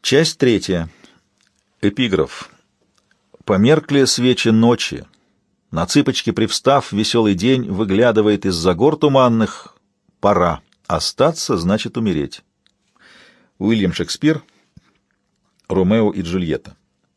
Часть третья. Эпиграф. Померкли свечи ночи. На цыпочки привстав, веселый день выглядывает из-за гор туманных. Пора. Остаться значит умереть. Уильям Шекспир. Ромео и Джульетта.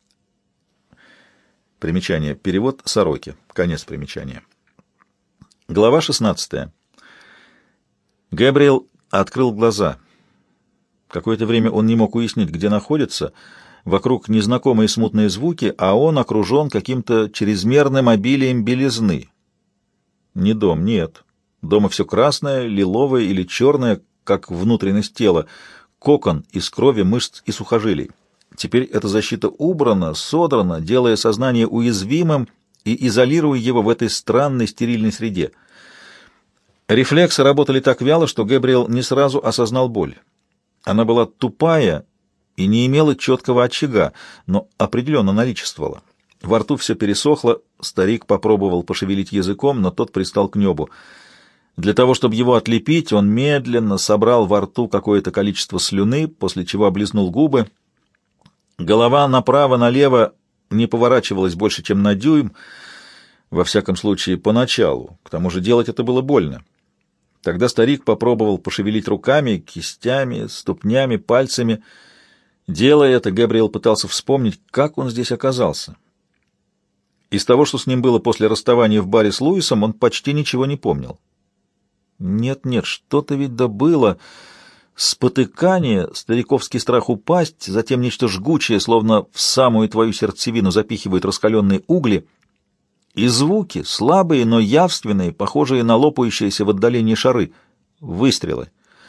Примечание. Перевод Сороки. Конец примечания. Глава 16. Гэбриэл открыл глаза. Какое-то время он не мог уяснить, где находится. Вокруг незнакомые смутные звуки, а он окружен каким-то чрезмерным обилием белизны. Не дом, нет. Дома все красное, лиловое или черное, как внутренность тела. Кокон из крови, мышц и сухожилий. Теперь эта защита убрана, содрана, делая сознание уязвимым и изолируя его в этой странной стерильной среде. Рефлексы работали так вяло, что Гэбриэл не сразу осознал боль. Она была тупая и не имела четкого очага, но определенно наличествовала. Во рту все пересохло, старик попробовал пошевелить языком, но тот пристал к небу. Для того, чтобы его отлепить, он медленно собрал во рту какое-то количество слюны, после чего облизнул губы. Голова направо-налево не поворачивалась больше, чем на дюйм, во всяком случае, поначалу. К тому же делать это было больно. Тогда старик попробовал пошевелить руками, кистями, ступнями, пальцами. Делая это, Гэбриэл пытался вспомнить, как он здесь оказался. Из того, что с ним было после расставания в баре с Луисом, он почти ничего не помнил. Нет, что-то ведь да было. Спотыкание, стариковский страх упасть, затем нечто жгучее, словно в самую твою сердцевину запихивают раскаленные угли, и звуки, слабые, но явственные, похожие на лопающиеся в отдалении шары. Выстрелы.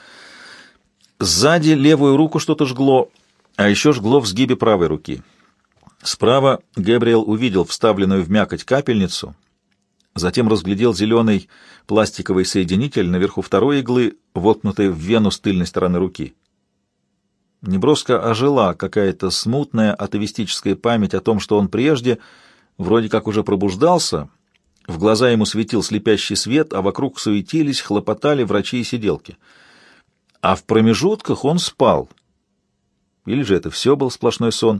Сзади левую руку что-то жгло, а еще жгло в сгибе правой руки. Справа Гэбриэл увидел вставленную в мякоть капельницу, затем разглядел зеленый пластиковый соединитель наверху второй иглы, воткнутой в вену с тыльной стороны руки. Неброско ожила какая-то смутная атовистическая память о том, что он прежде вроде как уже пробуждался, в глаза ему светил слепящий свет, а вокруг суетились, хлопотали врачи и сиделки. А в промежутках он спал. Или же это все был сплошной сон?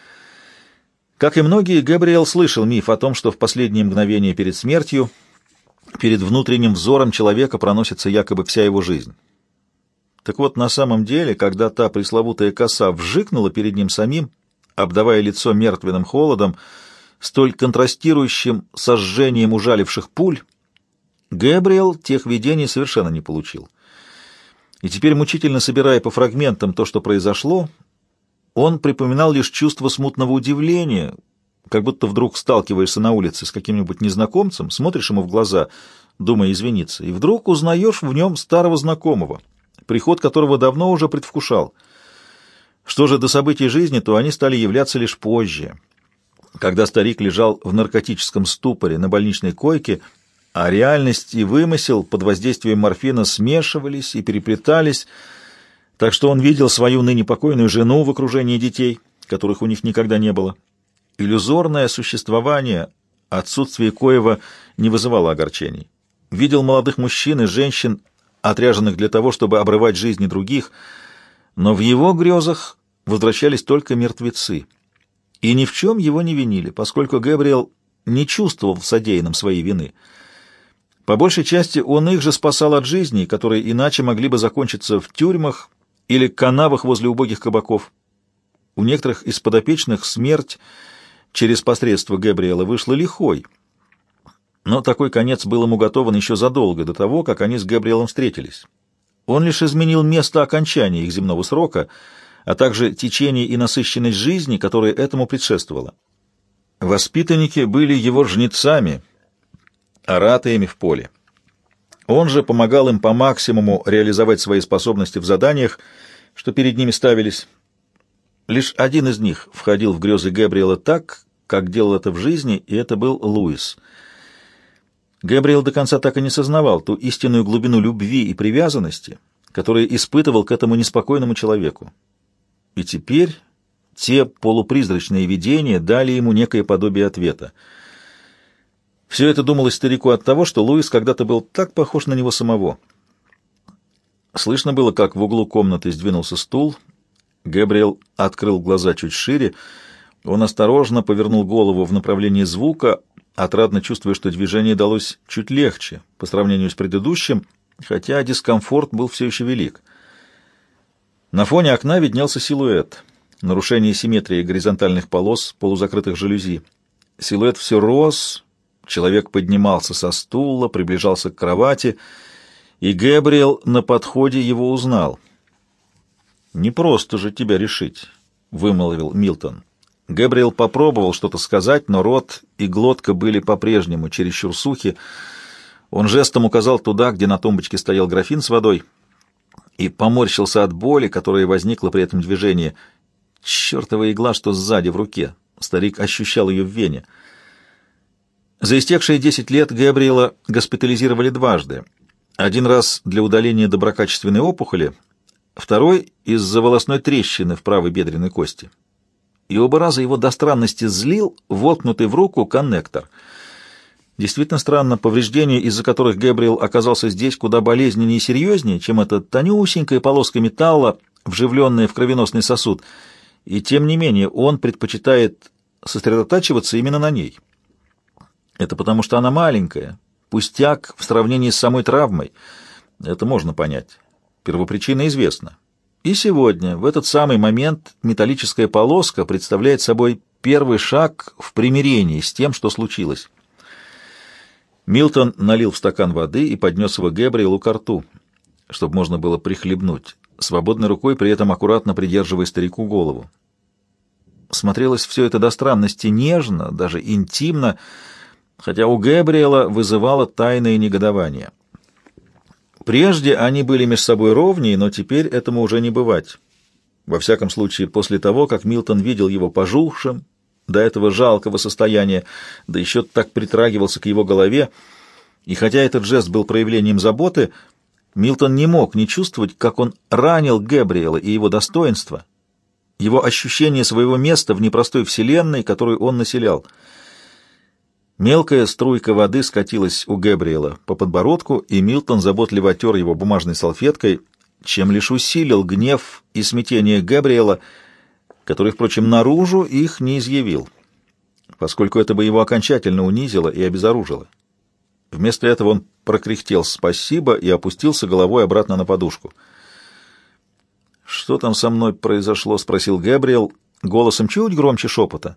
Как и многие, Гэбриэл слышал миф о том, что в последние мгновения перед смертью перед внутренним взором человека проносится якобы вся его жизнь. Так вот, на самом деле, когда та пресловутая коса вжикнула перед ним самим, обдавая лицо мертвенным холодом, столь контрастирующим с сожжением ужаливших пуль, Гэбриэл тех видений совершенно не получил. И теперь, мучительно собирая по фрагментам то, что произошло, он припоминал лишь чувство смутного удивления, как будто вдруг сталкиваешься на улице с каким-нибудь незнакомцем, смотришь ему в глаза, думая извиниться, и вдруг узнаешь в нем старого знакомого, приход которого давно уже предвкушал. Что же до событий жизни, то они стали являться лишь позже, когда старик лежал в наркотическом ступоре на больничной койке, а реальность и вымысел под воздействием морфина смешивались и переплетались, так что он видел свою ныне покойную жену в окружении детей, которых у них никогда не было. Иллюзорное существование, отсутствие коего не вызывало огорчений. Видел молодых мужчин и женщин, отряженных для того, чтобы обрывать жизни других, но в его грезах возвращались только мертвецы. И ни в чем его не винили, поскольку Гэбриэл не чувствовал в содеянном своей вины. По большей части он их же спасал от жизней, которые иначе могли бы закончиться в тюрьмах или канавах возле убогих кабаков. У некоторых из подопечных смерть через посредство Гэбриэла вышла лихой, но такой конец был ему уготован еще задолго до того, как они с Гэбриэлом встретились. Он лишь изменил место окончания их земного срока, а также течение и насыщенность жизни, которая этому предшествовала. Воспитанники были его жнецами, оратаями в поле. Он же помогал им по максимуму реализовать свои способности в заданиях, что перед ними ставились. Лишь один из них входил в грезы Гэбриэла так, как делал это в жизни, и это был Луис. Гэбриэл до конца так и не сознавал ту истинную глубину любви и привязанности, которую испытывал к этому неспокойному человеку. И теперь те полупризрачные видения дали ему некое подобие ответа. Все это думалось старику от того, что Луис когда-то был так похож на него самого. Слышно было, как в углу комнаты сдвинулся стул, Гэбриэл открыл глаза чуть шире. Он осторожно повернул голову в направлении звука, отрадно чувствуя, что движение далось чуть легче по сравнению с предыдущим, хотя дискомфорт был все еще велик. На фоне окна виднелся силуэт, нарушение симметрии горизонтальных полос полузакрытых жалюзи. Силуэт все рос, человек поднимался со стула, приближался к кровати, и Гэбриэл на подходе его узнал. «Не просто же тебя решить», — вымолвил Милтон. Гэбриэл попробовал что-то сказать, но рот и глотка были по-прежнему чересчур сухи. Он жестом указал туда, где на тумбочке стоял графин с водой, и поморщился от боли, которая возникла при этом движении. Чёртова игла, что сзади в руке. Старик ощущал ее в вене. За истекшие 10 лет Гэбриэла госпитализировали дважды. Один раз для удаления доброкачественной опухоли, второй — из-за волосной трещины в правой бедренной кости. И оба раза его до странности злил воткнутый в руку коннектор. Действительно странно, повреждения, из-за которых Гэбриэл оказался здесь, куда болезненнее и серьезнее, чем эта тонюсенькая полоска металла, вживленная в кровеносный сосуд, и тем не менее он предпочитает сосредотачиваться именно на ней. Это потому, что она маленькая, пустяк в сравнении с самой травмой. Это можно понять. Первопричина известна. И сегодня, в этот самый момент, металлическая полоска представляет собой первый шаг в примирении с тем, что случилось. Милтон налил в стакан воды и поднес его Гэбриэлу ко рту, чтобы можно было прихлебнуть, свободной рукой при этом аккуратно придерживая старику голову. Смотрелось все это до странности нежно, даже интимно, хотя у Гэбриэла вызывало тайное негодование. Прежде они были между собой ровнее, но теперь этому уже не бывать. Во всяком случае, после того, как Милтон видел его пожухшим, до этого жалкого состояния, да еще так притрагивался к его голове, и хотя этот жест был проявлением заботы, Милтон не мог не чувствовать, как он ранил Гэбриэла и его достоинство, его ощущение своего места в непростой вселенной, которую он населял. Мелкая струйка воды скатилась у Гэбриэла по подбородку, и Милтон заботливо оттер его бумажной салфеткой, чем лишь усилил гнев и смятение Гэбриэла, который, впрочем, наружу их не изъявил, поскольку это бы его окончательно унизило и обезоружило. Вместо этого он прокряхтел «спасибо» и опустился головой обратно на подушку. «Что там со мной произошло?» — спросил Гэбриэл, голосом чуть громче шепота.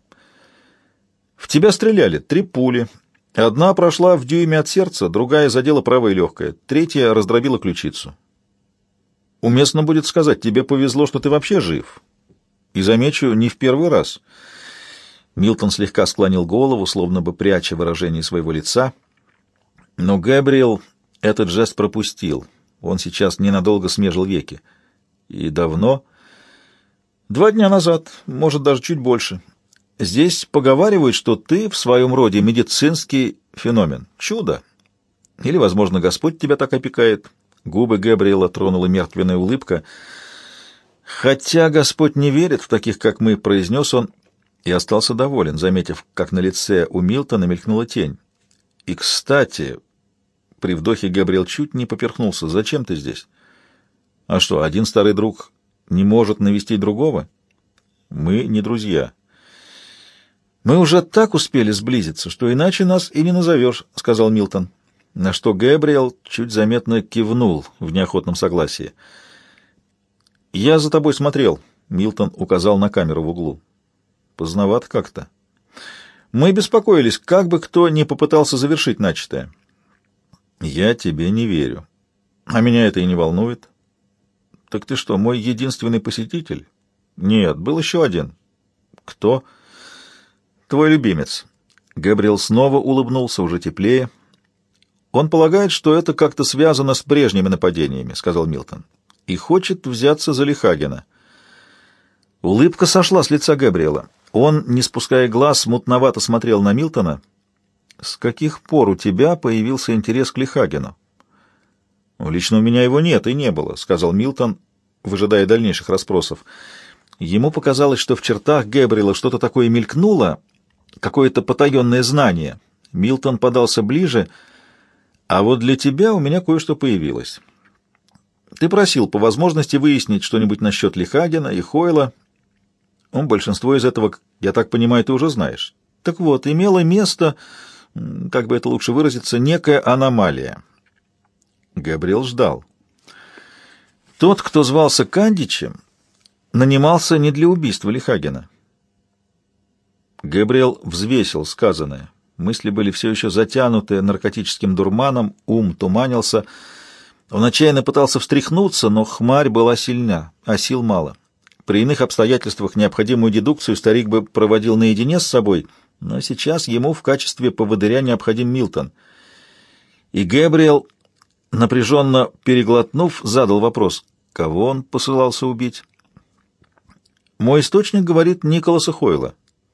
«В тебя стреляли 3 пули. Одна прошла в дюйме от сердца, другая задела правое легкое, третья раздробила ключицу. Уместно будет сказать, тебе повезло, что ты вообще жив. И, замечу, не в первый раз». Милтон слегка склонил голову, словно бы пряча выражение своего лица, но Гэбриэл этот жест пропустил. Он сейчас ненадолго смежил веки. «И давно?» «2 дня назад, может, даже чуть больше. Здесь поговаривают, что ты в своем роде медицинский феномен. Чудо. Или, возможно, Господь тебя так опекает». Губы Гэбриэла тронула мертвенная улыбка. «Хотя Господь не верит в таких, как мы», — произнес он, и остался доволен, заметив, как на лице у Милтона мелькнула тень. «И, кстати...» При вдохе Гэбриэл чуть не поперхнулся. «Зачем ты здесь?» «А что, один старый друг не может навестить другого?» «Мы не друзья». «Мы уже так успели сблизиться, что иначе нас и не назовешь», — сказал Милтон, на что Гэбриэл чуть заметно кивнул в неохотном согласии. «Я за тобой смотрел», — Милтон указал на камеру в углу. «Поздновато как-то. Мы беспокоились, как бы кто ни попытался завершить начатое». «Я тебе не верю. А меня это и не волнует». «Так ты что, мой единственный посетитель?» «Нет, был еще один». «Кто?» «Твой любимец». Гэбриэл снова улыбнулся, уже теплее. «Он полагает, что это как-то связано с прежними нападениями», — сказал Милтон, — «и хочет взяться за Лихагена». Улыбка сошла с лица Гэбриэла. Он, не спуская глаз, мутновато смотрел на Милтона. «С каких пор у тебя появился интерес к Лихагену?» «Лично у меня его нет и не было», — сказал Милтон, выжидая дальнейших расспросов. Ему показалось, что в чертах Гэбриэла что-то такое мелькнуло, какое-то потаенное знание. Милтон подался ближе. «А вот для тебя у меня кое-что появилось. Ты просил по возможности выяснить что-нибудь насчет Лихагена и Хойла. Большинство из этого, я так понимаю, ты уже знаешь. Так вот, имело место, как бы это лучше выразиться, некая аномалия. Габриэл ждал. Тот, кто звался Кандичем, нанимался не для убийства Лихагена. Габриэл взвесил сказанное. Мысли были все еще затянуты наркотическим дурманом, ум туманился. Он отчаянно пытался встряхнуться, но хмарь была сильна, а сил мало. При иных обстоятельствах необходимую дедукцию старик бы проводил наедине с собой, но сейчас ему в качестве поводыря необходим Милтон. И Габриэл, напряженно переглотнув, задал вопрос, кого он посылался убить. «Мой источник говорит Николаса Хойла».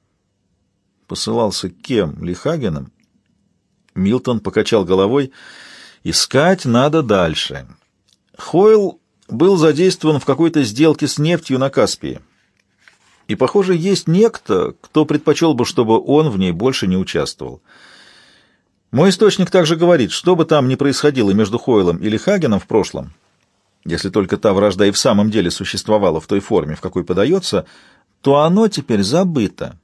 «Посылался кем? Лихагеном?» Милтон покачал головой. «Искать надо дальше. Хойл был задействован в какой-то сделке с нефтью на Каспии. И, похоже, есть некто, кто предпочел бы, чтобы он в ней больше не участвовал. Мой источник также говорит, что бы там ни происходило между Хойлом и Лихагеном в прошлом, если только та вражда и в самом деле существовала в той форме, в какой подается, то оно теперь забыто.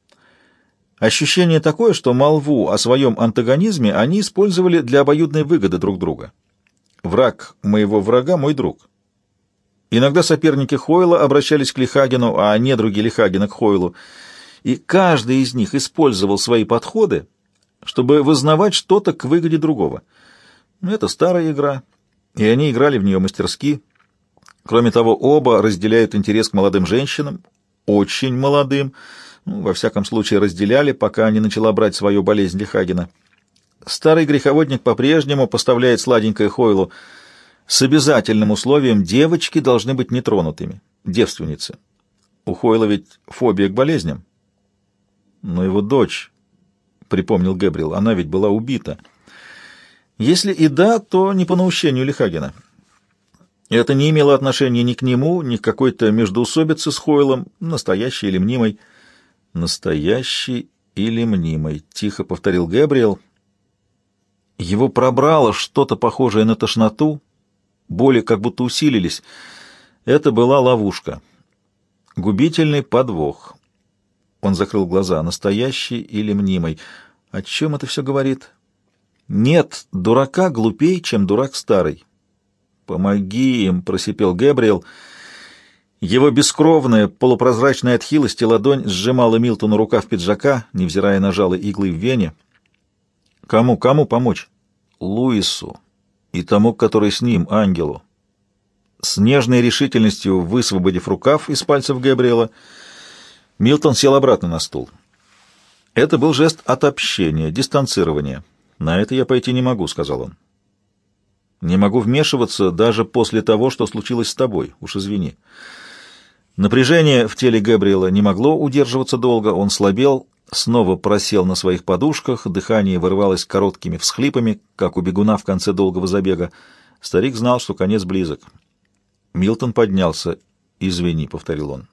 Ощущение такое, что молву о своем антагонизме они использовали для обоюдной выгоды друг друга. Враг моего врага — мой друг. Иногда соперники Хойла обращались к Лихагену, а недруги Лихагена к Хойлу, и каждый из них использовал свои подходы, чтобы вызнавать что-то к выгоде другого. Это старая игра, и они играли в нее мастерски. Кроме того, оба разделяют интерес к молодым женщинам, очень молодым, во всяком случае разделяли, пока не начала брать свою болезнь Лихагена. Старый греховодник по-прежнему поставляет сладенькое Хойлу с обязательным условием: девочки должны быть нетронутыми, девственницы. У Хойла ведь фобия к болезням. Но его дочь, припомнил Габриэл, она ведь была убита. Если и да, то не по наущению Лихагена. Это не имело отношения ни к нему, ни к какой-то междоусобице с Хойлом, настоящей или мнимой. «Настоящий или мнимый», — тихо повторил Габриэл. Его пробрало что-то похожее на тошноту, боли как будто усилились. Это была ловушка. Губительный подвох. Он закрыл глаза. Настоящий или мнимый? О чем это все говорит? Нет дурака глупей, чем дурак старый. «Помоги им», — просипел Габриэл. Его бескровная, полупрозрачная от хилости ладонь сжимала Милтону рукав пиджака, невзирая на жало иглы в вене. Кому помочь? Луису и тому, который с ним, ангелу. С нежной решительностью высвободив рукав из пальцев Габриэла, Милтон сел обратно на стул. Это был жест отобщения, дистанцирования. «На это я пойти не могу», — сказал он. «Не могу вмешиваться даже после того, что случилось с тобой. Уж извини». Напряжение в теле Габриэла не могло удерживаться долго, он слабел, снова просел на своих подушках, дыхание вырывалось короткими всхлипами, как у бегуна в конце долгого забега. Старик знал, что конец близок. Милтон поднялся. «Извини», — повторил он.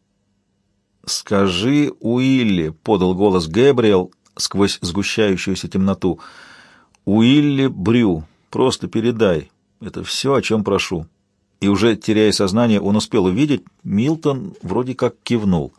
«Скажи Уилли», — подал голос Габриэл сквозь сгущающуюся темноту. «Уилли Брю, просто передай. Это все, о чем прошу». И уже теряя сознание, он успел увидеть, Милтон вроде как кивнул.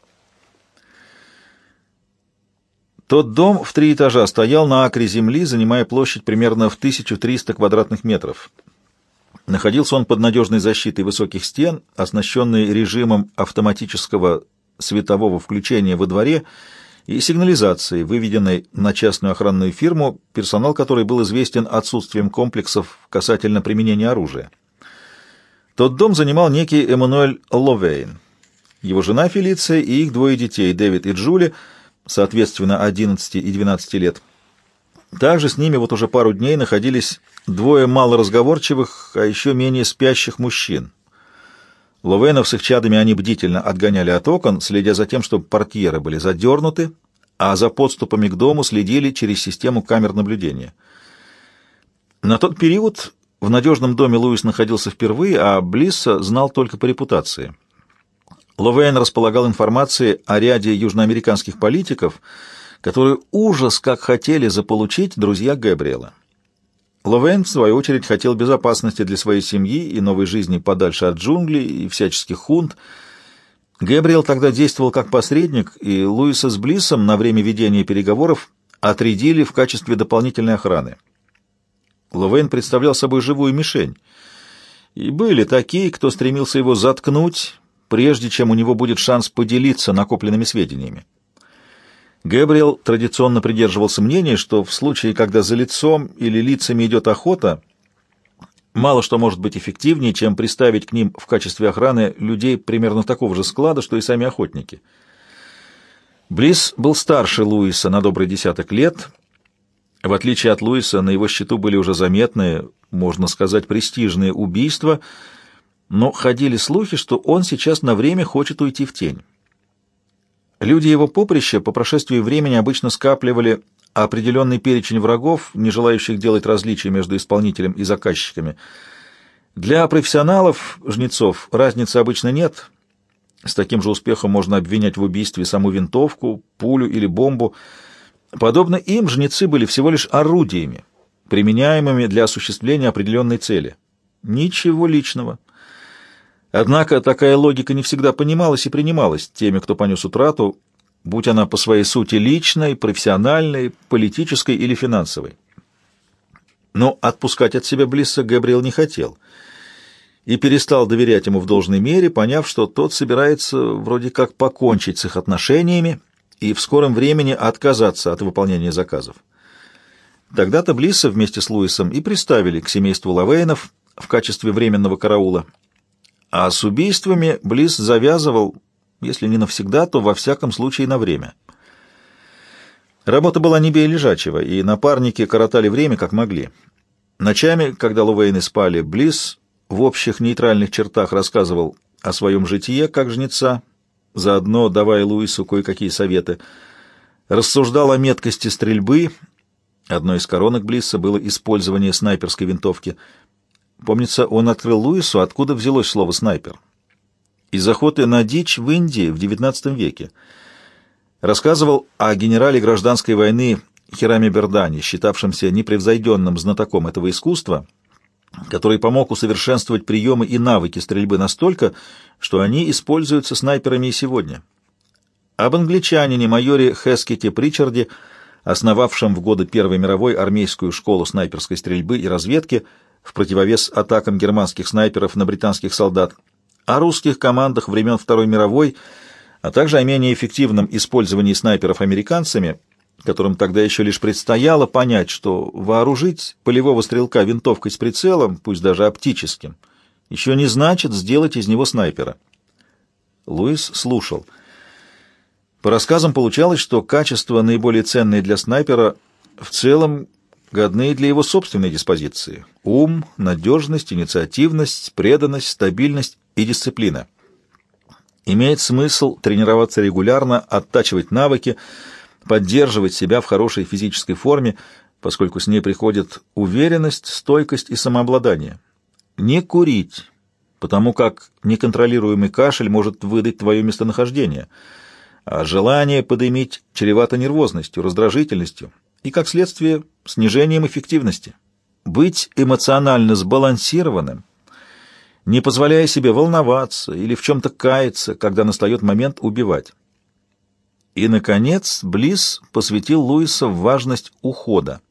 Тот дом в 3 этажа стоял на акре земли, занимая площадь примерно в 1300 квадратных метров. Находился он под надежной защитой высоких стен, оснащенный режимом автоматического светового включения во дворе и сигнализацией, выведенной на частную охранную фирму, персонал которой был известен отсутствием комплексов касательно применения оружия. Тот дом занимал некий Эммануэль Ловейн, его жена Фелиция и их 2 детей, Дэвид и Джули, соответственно, 11 и 12 лет. Также с ними вот уже пару дней находились 2 малоразговорчивых, а еще менее спящих мужчин. Ловейнов с их чадами они бдительно отгоняли от окон, следя за тем, чтобы портьеры были задернуты, а за подступами к дому следили через систему камер наблюдения. На тот период в надежном доме Луис находился впервые, а Блисса знал только по репутации. Ловейн располагал информацией о ряде южноамериканских политиков, которые ужас как хотели заполучить друзья Габриэла. Ловейн, в свою очередь, хотел безопасности для своей семьи и новой жизни подальше от джунглей и всяческих хунт. Гэбриэл тогда действовал как посредник, и Луиса с Блиссом на время ведения переговоров отрядили в качестве дополнительной охраны. Ловейн представлял собой живую мишень, и были такие, кто стремился его заткнуть, прежде чем у него будет шанс поделиться накопленными сведениями. Гэбриэл традиционно придерживался мнения, что в случае, когда за лицом или лицами идет охота, мало что может быть эффективнее, чем приставить к ним в качестве охраны людей примерно такого же склада, что и сами охотники. Блисс был старше Луиса на добрый десяток лет. В отличие от Луиса, на его счету были уже заметные, можно сказать, престижные убийства, но ходили слухи, что он сейчас на время хочет уйти в тень. Люди его поприща по прошествии времени обычно скапливали определенный перечень врагов, не желающих делать различия между исполнителем и заказчиками. Для профессионалов, жнецов, разницы обычно нет. С таким же успехом можно обвинять в убийстве саму винтовку, пулю или бомбу. Подобно им, жнецы были всего лишь орудиями, применяемыми для осуществления определенной цели. Ничего личного. Однако такая логика не всегда понималась и принималась теми, кто понес утрату, будь она по своей сути личной, профессиональной, политической или финансовой. Но отпускать от себя Блисса Гэбриэл не хотел и перестал доверять ему в должной мере, поняв, что тот собирается вроде как покончить с их отношениями и в скором времени отказаться от выполнения заказов. Тогда-то Блисса вместе с Луисом и приставили к семейству Ловейнов в качестве временного караула. А с убийствами Блисс завязывал, если не навсегда, то во всяком случае на время. Работа была не бей лежачего, и напарники коротали время как могли. Ночами, когда Ловейны спали, Блисс в общих нейтральных чертах рассказывал о своем житие как жнеца, заодно давая Луису кое-какие советы. Рассуждал о меткости стрельбы. Одной из коронок Блисса было использование снайперской винтовки. Помнится, он открыл Луису, откуда взялось слово «снайпер». Из охоты на дичь в Индии в XIX веке. Рассказывал о генерале гражданской войны Хираме Бердани, считавшемся непревзойденным знатоком этого искусства, который помог усовершенствовать приемы и навыки стрельбы настолько, что они используются снайперами и сегодня. Об англичанине майоре Хескете Причарде, основавшем в годы Первой мировой армейскую школу снайперской стрельбы и разведки в противовес атакам германских снайперов на британских солдат, о русских командах времен Второй мировой, а также о менее эффективном использовании снайперов американцами, которым тогда еще лишь предстояло понять, что вооружить полевого стрелка винтовкой с прицелом, пусть даже оптическим, еще не значит сделать из него снайпера. Луис слушал. По рассказам получалось, что качества, наиболее ценные для снайпера, в целом годны для его собственной диспозиции. Ум, надежность, инициативность, преданность, стабильность и дисциплина. Имеет смысл тренироваться регулярно, оттачивать навыки, поддерживать себя в хорошей физической форме, поскольку с ней приходит уверенность, стойкость и самообладание. Не курить, потому как неконтролируемый кашель может выдать твое местонахождение, а желание подымить чревато нервозностью, раздражительностью и, как следствие, снижением эффективности. Быть эмоционально сбалансированным, не позволяя себе волноваться или в чем-то каяться, когда настает момент убивать. И, наконец, Блисс посвятил Луиса в важность ухода.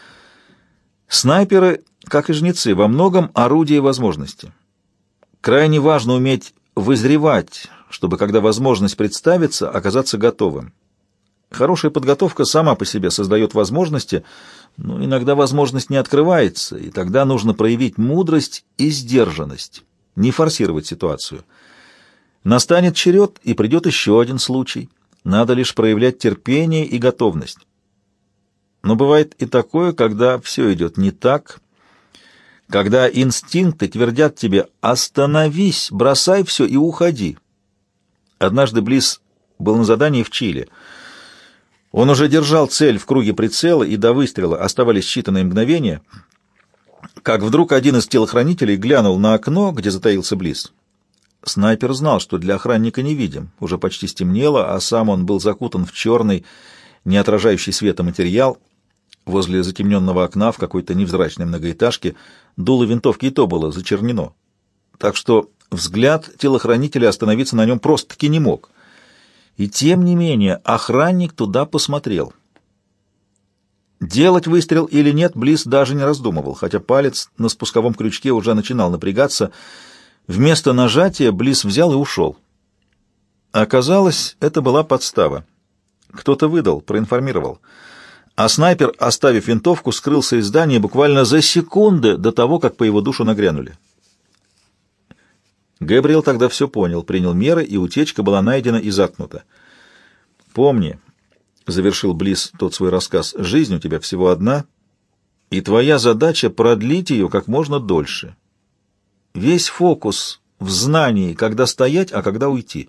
Снайперы, как и жнецы, во многом орудие возможности. Крайне важно уметь вызревать, чтобы, когда возможность представится, оказаться готовым. Хорошая подготовка сама по себе создает возможности, но иногда возможность не открывается, и тогда нужно проявить мудрость и сдержанность, не форсировать ситуацию. Настанет черед, и придет еще один случай. Надо лишь проявлять терпение и готовность. Но бывает и такое, когда все идет не так, когда инстинкты твердят тебе «остановись, бросай все и уходи». Однажды Блисс был на задании в Чили. Он уже держал цель в круге прицела, и до выстрела оставались считанные мгновения, как вдруг один из телохранителей глянул на окно, где затаился Блисс. Снайпер знал, что для охранника невидим, уже почти стемнело, а сам он был закутан в черный, не отражающий света материал. возле затемненного окна в какой-то невзрачной многоэтажке. Дуло винтовки и то было зачернено. Так что взгляд телохранителя остановиться на нем просто-таки не мог. И тем не менее охранник туда посмотрел. Делать выстрел или нет, Блисс даже не раздумывал, хотя палец на спусковом крючке уже начинал напрягаться. Вместо нажатия Блисс взял и ушел. Оказалось, это была подстава. Кто-то выдал, проинформировал. А снайпер, оставив винтовку, скрылся из здания буквально за секунды до того, как по его душу нагрянули. Гэбриэл тогда все понял, принял меры, и утечка была найдена и заткнута. «Помни», — завершил Блисс тот свой рассказ, — «жизнь у тебя всего одна, и твоя задача — продлить ее как можно дольше. Весь фокус в знании, когда стоять, а когда уйти».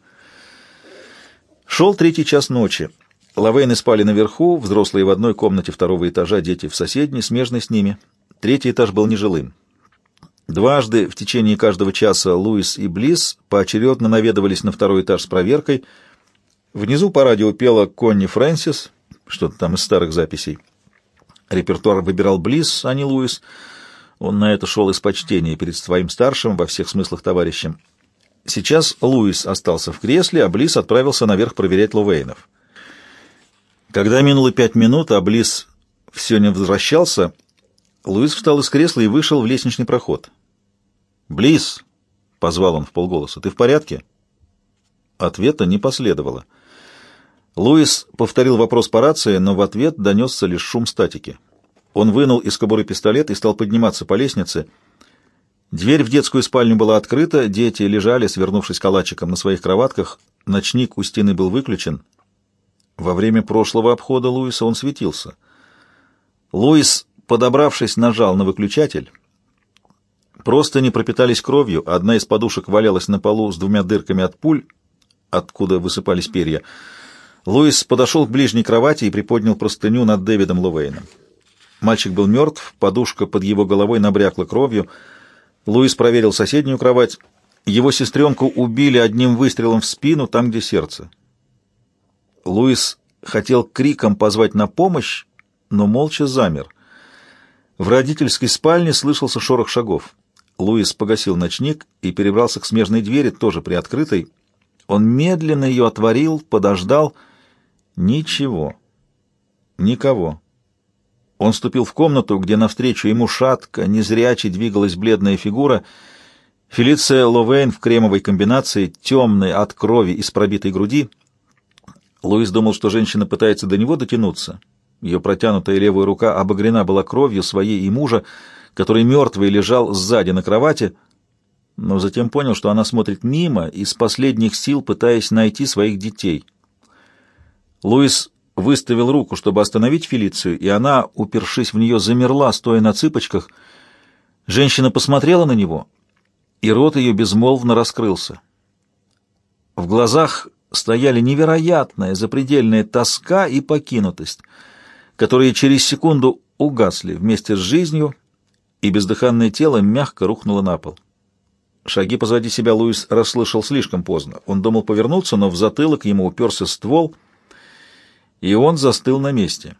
Шел 3-й час ночи. Лавейны спали наверху, взрослые в одной комнате 2-го этажа, дети в соседней, смежной с ними. 3-й этаж был нежилым. Дважды в течение каждого часа Луис и Блисс поочередно наведывались на 2-й этаж с проверкой. Внизу по радио пела Конни Фрэнсис, что-то там из старых записей. Репертуар выбирал Блисс, а не Луис. Он на это шел из почтения перед своим старшим, во всех смыслах товарищем. Сейчас Луис остался в кресле, а Блисс отправился наверх проверять Ловейнов. Когда минуло 5 минут, а Блисс все не возвращался, Луис встал из кресла и вышел в лестничный проход. «Блисс!» — позвал он вполголоса. «Ты в порядке?» Ответа не последовало. Луис повторил вопрос по рации, но в ответ донесся лишь шум статики. Он вынул из кобуры пистолет и стал подниматься по лестнице. Дверь в детскую спальню была открыта, дети лежали, свернувшись калачиком на своих кроватках, ночник у стены был выключен. Во время прошлого обхода Луиса он светился. Луис, подобравшись, нажал на выключатель. Простыни пропитались кровью, одна из подушек валялась на полу с 2 дырками от пуль, откуда высыпались перья. Луис подошел к ближней кровати и приподнял простыню над Дэвидом Ловейном. Мальчик был мертв, подушка под его головой набрякла кровью. Луис проверил соседнюю кровать. Его сестренку убили одним выстрелом в спину, там, где сердце. Луис хотел криком позвать на помощь, но молча замер. В родительской спальне слышался шорох шагов. Луис погасил ночник и перебрался к смежной двери, тоже приоткрытой. Он медленно ее отворил, подождал. Ничего. Никого. Он вступил в комнату, где навстречу ему шатко, незряче двигалась бледная фигура. Фелиция Ловейн в кремовой комбинации, темной от крови из пробитой груди. Луис думал, что женщина пытается до него дотянуться. Ее протянутая левая рука обогрена была кровью своей и мужа, который мертвый лежал сзади на кровати, но затем понял, что она смотрит мимо, из последних сил пытаясь найти своих детей. Луис выставил руку, чтобы остановить Фелицию, и она, упершись в нее, замерла, стоя на цыпочках. Женщина посмотрела на него, и рот ее безмолвно раскрылся. В глазах стояли невероятная запредельная тоска и покинутость, которые через секунду угасли вместе с жизнью, и бездыханное тело мягко рухнуло на пол. Шаги позади себя Луис расслышал слишком поздно. Он думал повернуться, но в затылок ему уперся ствол, и он застыл на месте.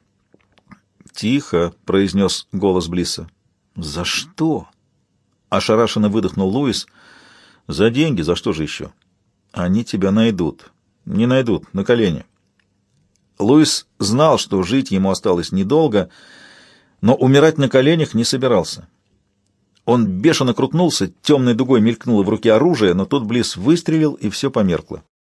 «Тихо», — произнес голос Блисса. «За что?» — ошарашенно выдохнул Луис. «За деньги, за что же еще?» «Они тебя найдут». «Не найдут, на колени». Луис знал, что жить ему осталось недолго, но умирать на коленях не собирался. Он бешено крутнулся, темной дугой мелькнуло в руке оружие, но тут Блисс выстрелил, и все померкло.